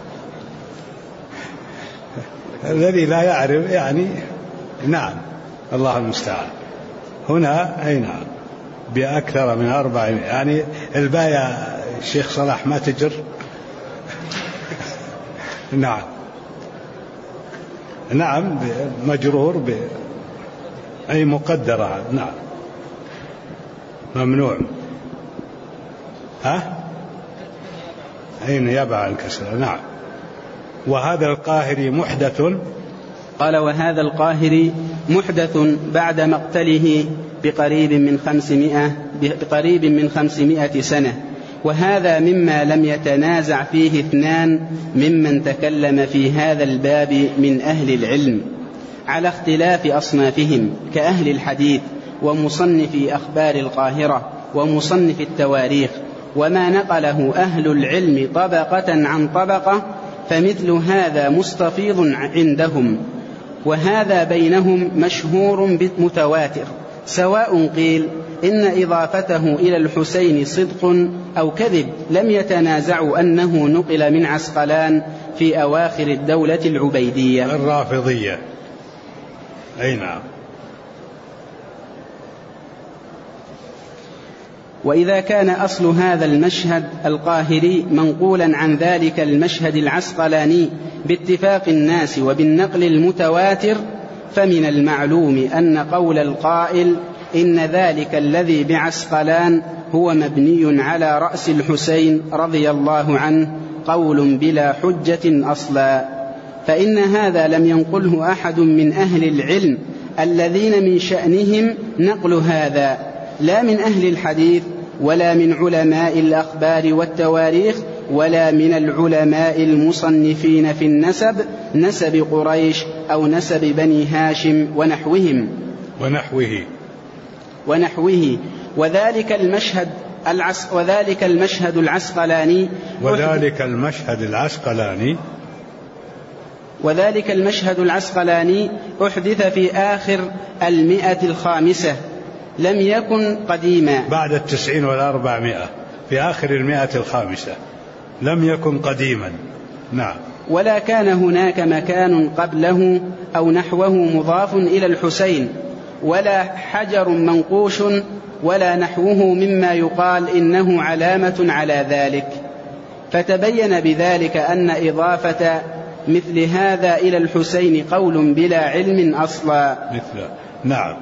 الذي لا يعرف يعني نعم، الله المستعان. هنا أي نعم بأكثر من 400 يعني الباء يا شيخ صلاح ما تجر. نعم مجرور أي مقدرة. نعم ممنوع. أين يبع الكسر. نعم. وهذا القاهري محدث. قال وهذا القاهري محدث بعد مقتله بقريب من 500 سنة. وهذا مما لم يتنازع فيه 2 ممن تكلم في هذا الباب من أهل العلم على اختلاف أصنافهم كأهل الحديث ومصنف أخبار القاهرة ومصنف التواريخ. وما نقله أهل العلم طبقة عن طبقة فمثل هذا مستفيض عندهم، وهذا بينهم مشهور متواتر، سواء قيل إن إضافته إلى الحسين صدق أو كذب. لم يتنازعوا أنه نقل من عسقلان في أواخر الدولة العبيدية الرافضية. أي نعم. وإذا كان أصل هذا المشهد القاهري منقولا عن ذلك المشهد العسقلاني باتفاق الناس وبالنقل المتواتر، فمن المعلوم أن قول القائل إن ذلك الذي بعسقلان هو مبني على رأس الحسين رضي الله عنه قول بلا حجة أصلا، فإن هذا لم ينقله أحد من أهل العلم الذين من شأنهم نقل هذا، لا من أهل الحديث ولا من علماء الأخبار والتواريخ ولا من العلماء المصنفين في النسب، نسب قريش أو نسب بني هاشم ونحوه. وذلك المشهد العسقلاني أحدث في آخر 105، لم يكن قديما. بعد 90 و400 في آخر 105 لم يكن قديما. نعم. ولا كان هناك مكان قبله أو نحوه مضاف إلى الحسين، ولا حجر منقوش ولا نحوه مما يقال إنه علامة على ذلك. فتبين بذلك أن إضافة مثل هذا إلى الحسين قول بلا علم أصلا. نعم.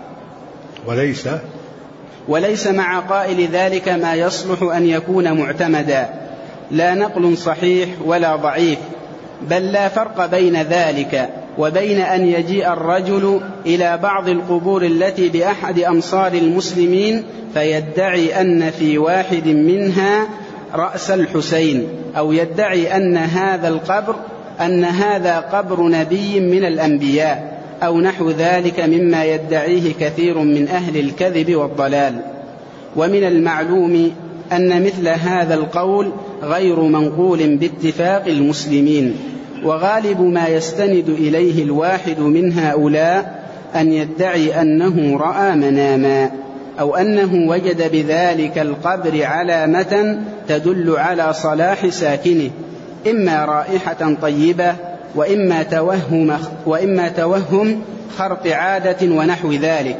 وليس مع قائل ذلك ما يصلح أن يكون معتمدا، لا نقل صحيح ولا ضعيف، بل لا فرق بين ذلك وبين أن يجيء الرجل إلى بعض القبور التي بأحد أمصار المسلمين فيدعي أن في واحد منها رأس الحسين، أو يدعي أن هذا قبر نبي من الأنبياء، أو نحو ذلك مما يدعيه كثير من أهل الكذب والضلال. ومن المعلوم أن مثل هذا القول غير منقول باتفاق المسلمين، وغالب ما يستند إليه الواحد من هؤلاء أن يدعي أنه رأى مناما، أو أنه وجد بذلك القبر علامة تدل على صلاح ساكنه، إما رائحة طيبة وإما توهم خرق عادة ونحو ذلك.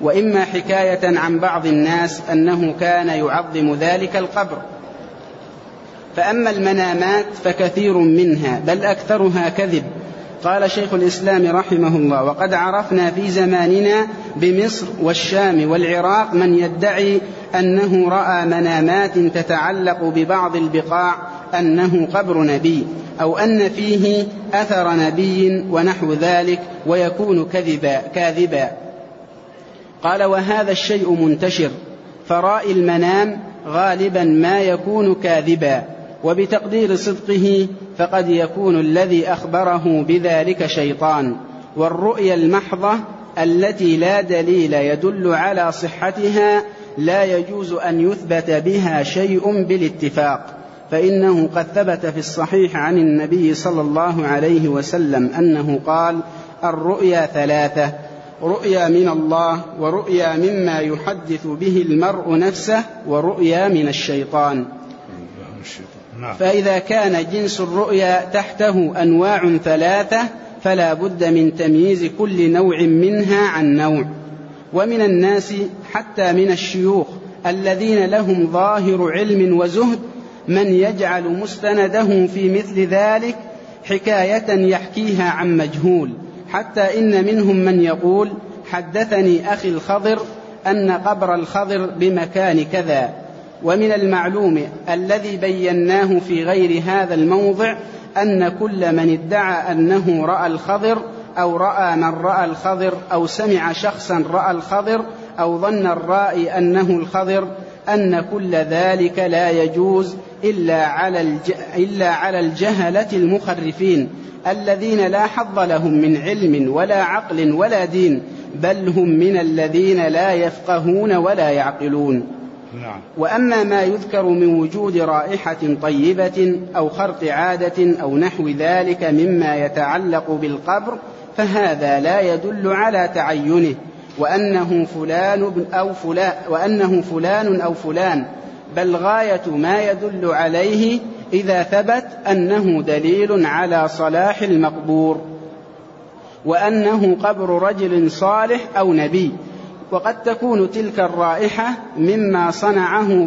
وإما حكاية عن بعض الناس أنه كان يعظم ذلك القبر. فأما المنامات فكثير منها بل أكثرها كذب. قال شيخ الإسلام رحمه الله: وقد عرفنا في زماننا بمصر والشام والعراق من يدعي أنه رأى منامات تتعلق ببعض البقاع أنه قبر نبي أو أن فيه أثر نبي ونحو ذلك، ويكون كاذبا. قال: وهذا الشيء منتشر، فرائي المنام غالبا ما يكون كاذبا، وبتقدير صدقه فقد يكون الذي أخبره بذلك شيطان. والرؤيا المحضة التي لا دليل يدل على صحتها لا يجوز أن يثبت بها شيء بالاتفاق، فإنه قد ثبت في الصحيح عن النبي صلى الله عليه وسلم أنه قال: الرؤيا ثلاثة: رؤيا من الله، ورؤيا مما يحدث به المرء نفسه، ورؤيا من الشيطان. فإذا كان جنس الرؤيا تحته أنواع ثلاثة فلا بد من تمييز كل نوع منها عن نوع. ومن الناس حتى من الشيوخ الذين لهم ظاهر علم وزهد من يجعل مستنده في مثل ذلك حكاية يحكيها عن مجهول، حتى إن منهم من يقول: حدثني أخي الخضر أن قبر الخضر بمكان كذا. ومن المعلوم الذي بيناه في غير هذا الموضع أن كل من ادعى أنه رأى الخضر أو رأى من رأى الخضر أو سمع شخصا رأى الخضر أو ظن الرائي أنه الخضر أن كل ذلك لا يجوز إلا على الجهلة المخرفين الذين لا حظ لهم من علم ولا عقل ولا دين، بل هم من الذين لا يفقهون ولا يعقلون. وأما ما يذكر من وجود رائحة طيبة أو خرق عادة أو نحو ذلك مما يتعلق بالقبر فهذا لا يدل على تعينه وأنه فلان أو فلان، بل غاية ما يدل عليه إذا ثبت أنه دليل على صلاح المقبور وأنه قبر رجل صالح أو نبي. وقد تكون تلك الرائحة مما صنعه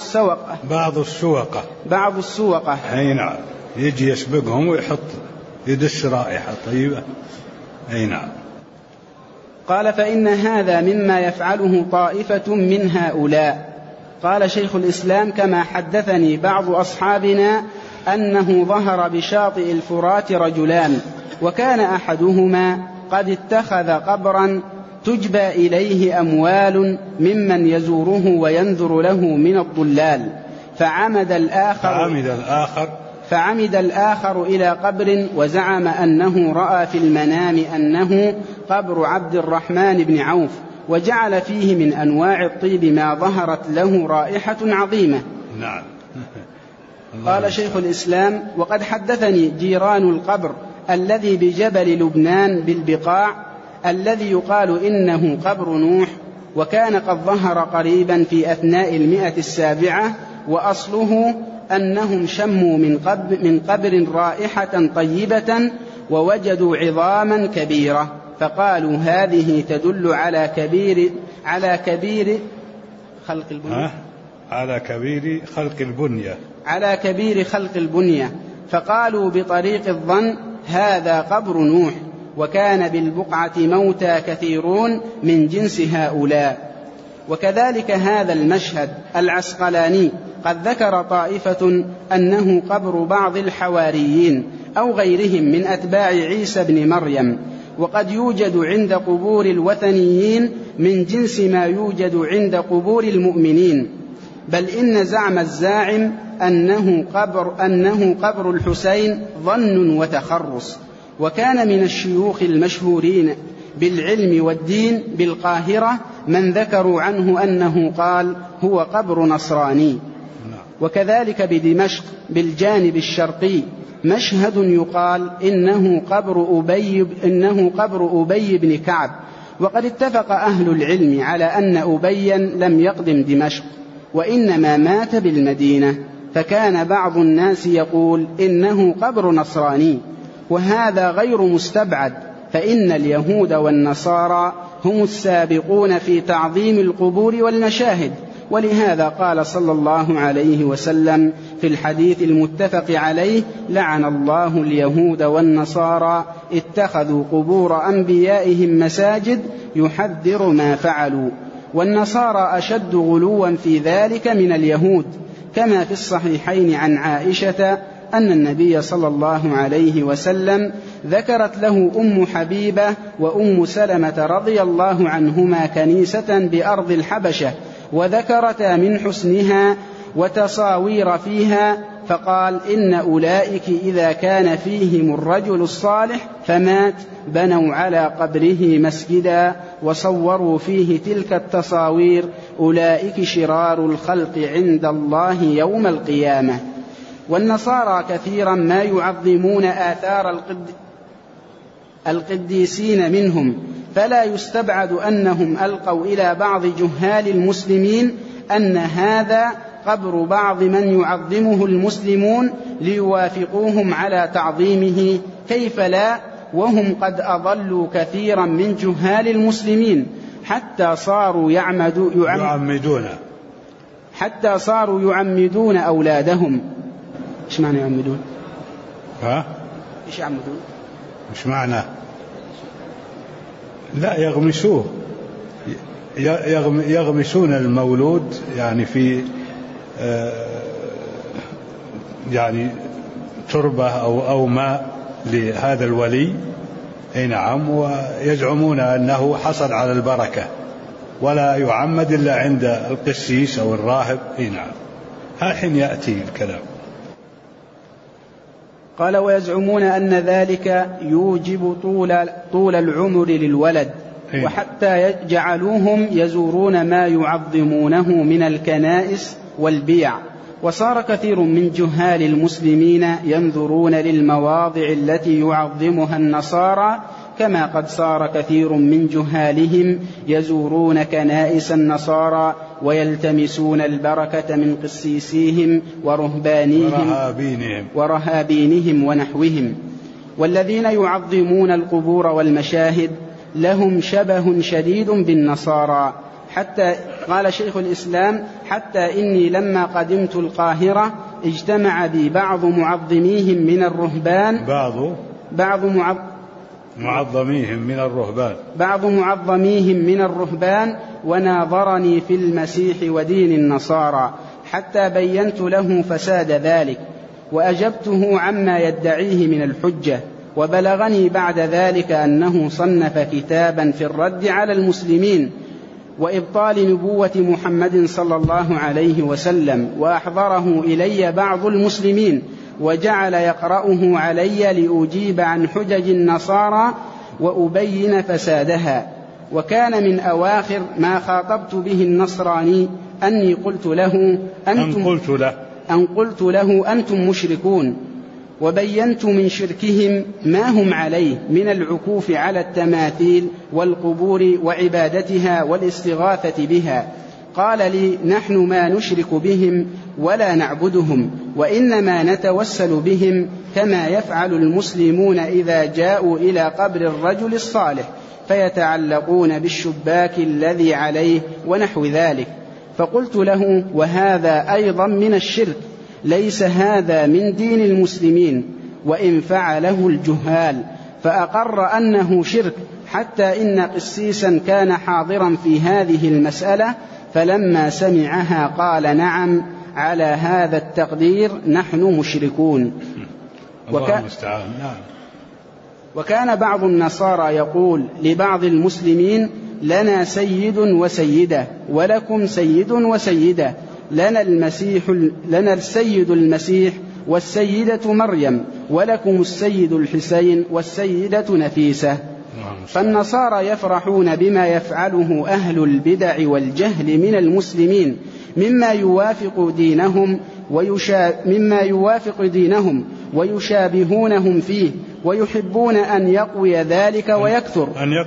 بعض السوقة أي نعم، يجي يسبقهم ويحط يدس رائحة طيبة. أي نعم. قال: فإن هذا مما يفعله طائفة من هؤلاء. قال شيخ الإسلام: كما حدثني بعض أصحابنا أنه ظهر بشاطئ الفرات رجلان، وكان أحدهما قد اتخذ قبرا تجبى إليه أموال ممن يزوره وينذر له من الضلال، فعمد الآخر إلى قبر وزعم أنه رأى في المنام أنه قبر عبد الرحمن بن عوف، وجعل فيه من أنواع الطيب ما ظهرت له رائحة عظيمة. نعم. قال شيخ الإسلام: وقد حدثني جيران القبر الذي بجبل لبنان بالبقاع الذي يقال إنه قبر نوح، وكان قد ظهر قريبا في أثناء 107، وأصله أنهم شموا من قبر رائحة طيبة ووجدوا عظاما كبيرة، فقالوا هذه تدل على كبير خلق البنية، فقالوا بطريق الظن هذا قبر نوح، وكان بالبقعة موتى كثيرون من جنس هؤلاء. وكذلك هذا المشهد العسقلاني قد ذكر طائفة أنه قبر بعض الحواريين أو غيرهم من أتباع عيسى بن مريم، وقد يوجد عند قبور الوثنيين من جنس ما يوجد عند قبور المؤمنين، بل إن زعم الزاعم أنه قبر الحسين ظن وتخرص. وكان من الشيوخ المشهورين بالعلم والدين بالقاهرة من ذكروا عنه أنه قال هو قبر نصراني. وكذلك بدمشق بالجانب الشرقي مشهد يقال إنه قبر أبي بن كعب، وقد اتفق أهل العلم على أن أبيا لم يقدم دمشق وإنما مات بالمدينة، فكان بعض الناس يقول إنه قبر نصراني، وهذا غير مستبعد، فإن اليهود والنصارى هم السابقون في تعظيم القبور والمشاهد. ولهذا قال صلى الله عليه وسلم في الحديث المتفق عليه: لعن الله اليهود والنصارى اتخذوا قبور أنبيائهم مساجد يحذر ما فعلوا. والنصارى أشد غلوا في ذلك من اليهود، كما في الصحيحين عن عائشة أن النبي صلى الله عليه وسلم ذكرت له أم حبيبة وأم سلمة رضي الله عنهما كنيسة بأرض الحبشة، وذكرتا من حسنها وتصاوير فيها، فقال: إن أولئك إذا كان فيهم الرجل الصالح فمات بنوا على قبره مسجدا وصوروا فيه تلك التصاوير، أولئك شرار الخلق عند الله يوم القيامة. والنصارى كثيرا ما يعظمون آثار القديسين منهم، فلا يستبعد أنهم ألقوا إلى بعض جهال المسلمين أن هذا قبر بعض من يعظمه المسلمون ليوافقوهم على تعظيمه، كيف لا وهم قد أضلوا كثيرا من جهال المسلمين حتى صاروا يعمدون أولادهم. إيش معنى يعمدون؟ إيش يعمدون؟ إيش معنى؟ لا، يغمسوه، يغمسون المولود يعني في يعني تربة أو ماء لهذا الولي، أي نعم، ويزعمون أنه حصل على البركة، ولا يعمد إلا عند القسيس أو الراهب. أي نعم، الحين يأتي الكلام. قال: ويزعمون أن ذلك يوجب طول العمر للولد، وحتى يجعلوهم يزورون ما يعظمونه من الكنائس والبيع. وصار كثير من جهال المسلمين ينظرون للمواضع التي يعظمها النصارى، كما قد صار كثير من جهالهم يزورون كنائس النصارى ويلتمسون البركة من قسيسيهم ورهابينهم ونحوهم. والذين يعظمون القبور والمشاهد لهم شبه شديد بالنصارى، حتى قال شيخ الإسلام: حتى إني لما قدمت القاهرة اجتمع بي بعض معظميهم من الرهبان وناظرني في المسيح ودين النصارى، حتى بينت له فساد ذلك وأجبته عما يدعيه من الحجة. وبلغني بعد ذلك أنه صنف كتابا في الرد على المسلمين وإبطال نبوة محمد صلى الله عليه وسلم، وأحضره إلي بعض المسلمين وجعل يقرأه علي لأجيب عن حجج النصارى وأبين فسادها. وكان من أواخر ما خاطبت به النصراني أني قلت له أنتم مشركون، وبينت من شركهم ما هم عليه من العكوف على التماثيل والقبور وعبادتها والاستغاثة بها. قال لي: نحن ما نشرك بهم ولا نعبدهم، وإنما نتوسل بهم كما يفعل المسلمون إذا جاءوا إلى قبر الرجل الصالح فيتعلقون بالشباك الذي عليه ونحو ذلك. فقلت له: وهذا أيضا من الشرك، ليس هذا من دين المسلمين وإن فعله الجهال. فأقر أنه شرك، حتى إن قسيسا كان حاضرا في هذه المسألة فلما سمعها قال: نعم، على هذا التقدير نحن مشركون. وكان بعض النصارى يقول لبعض المسلمين: لنا سيد وسيدة ولكم سيد وسيدة، لنا السيد المسيح والسيدة مريم، ولكم السيد الحسين والسيدة نفيسة. فالنصارى يفرحون بما يفعله أهل البدع والجهل من المسلمين مما يوافق دينهم ويشابهونه فيه، ويحبون أن يقوى ذلك ويكثر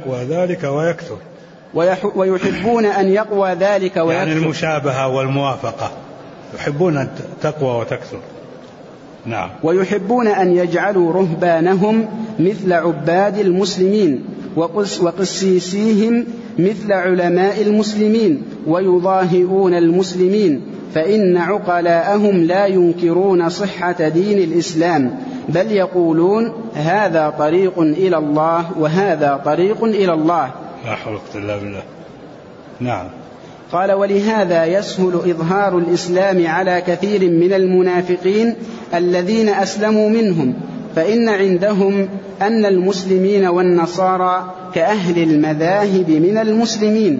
ويحبون أن يقوى ذلك ويكثر، يعني المشابهة والموافقة، يحبون أن تقوى وتكثر. نعم. ويحبون أن يجعلوا رهبانهم مثل عباد المسلمين وقسيسيهم مثل علماء المسلمين ويضاهئون المسلمين، فإن عقلاءهم لا ينكرون صحة دين الإسلام، بل يقولون هذا طريق إلى الله وهذا طريق إلى الله. لا حول ولا بالله. نعم. قال: ولهذا يسهل إظهار الإسلام على كثير من المنافقين الذين أسلموا منهم، فإن عندهم أن المسلمين والنصارى كأهل المذاهب من المسلمين،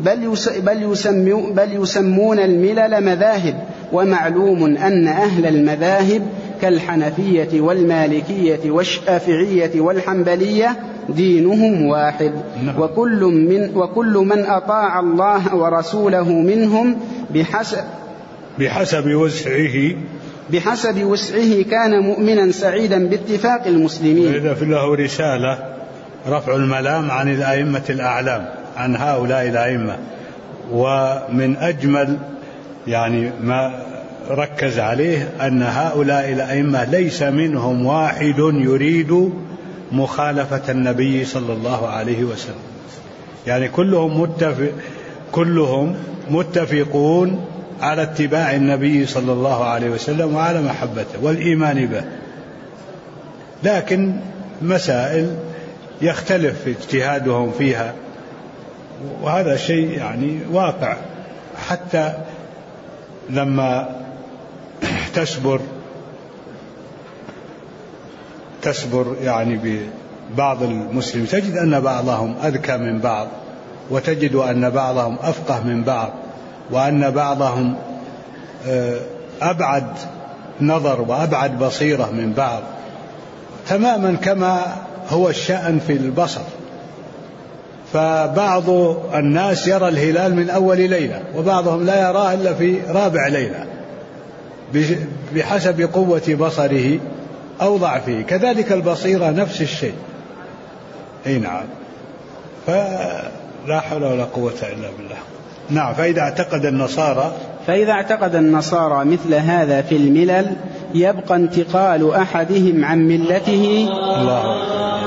بل يسمون الملل مذاهب، ومعلوم أن أهل المذاهب كالحنفية والمالكية والشافعية والحنبلية دينهم واحد، وكل من أطاع الله ورسوله منهم بحسب وسعه كان مؤمنا سعيدا باتفاق المسلمين. وإذا في له رسالة رفع الملام عن الأئمة الأعلام، عن هؤلاء الأئمة، ومن أجمل يعني ما ركز عليه أن هؤلاء الأئمة ليس منهم واحد يريد مخالفة النبي صلى الله عليه وسلم، يعني كلهم متفقون على اتباع النبي صلى الله عليه وسلم وعلى محبته والإيمان به، لكن مسائل يختلف اجتهادهم فيها، وهذا شيء يعني واقع. حتى لما تسبر يعني ببعض المسلمين تجد أن بعضهم أذكى من بعض، وتجد أن بعضهم أفقه من بعض، وأن بعضهم أبعد نظر وأبعد بصيرة من بعض، تماما كما هو الشأن في البصر. فبعض الناس يرى الهلال من أول ليلة، وبعضهم لا يراه إلا في رابع ليلة بحسب قوة بصره أو ضعفه. كذلك البصيرة نفس الشيء. أي نعم. فلا حول ولا قوة إلا بالله. نعم. فإذا اعتقد النصارى مثل هذا في الملل يبقى انتقال أحدهم عن ملته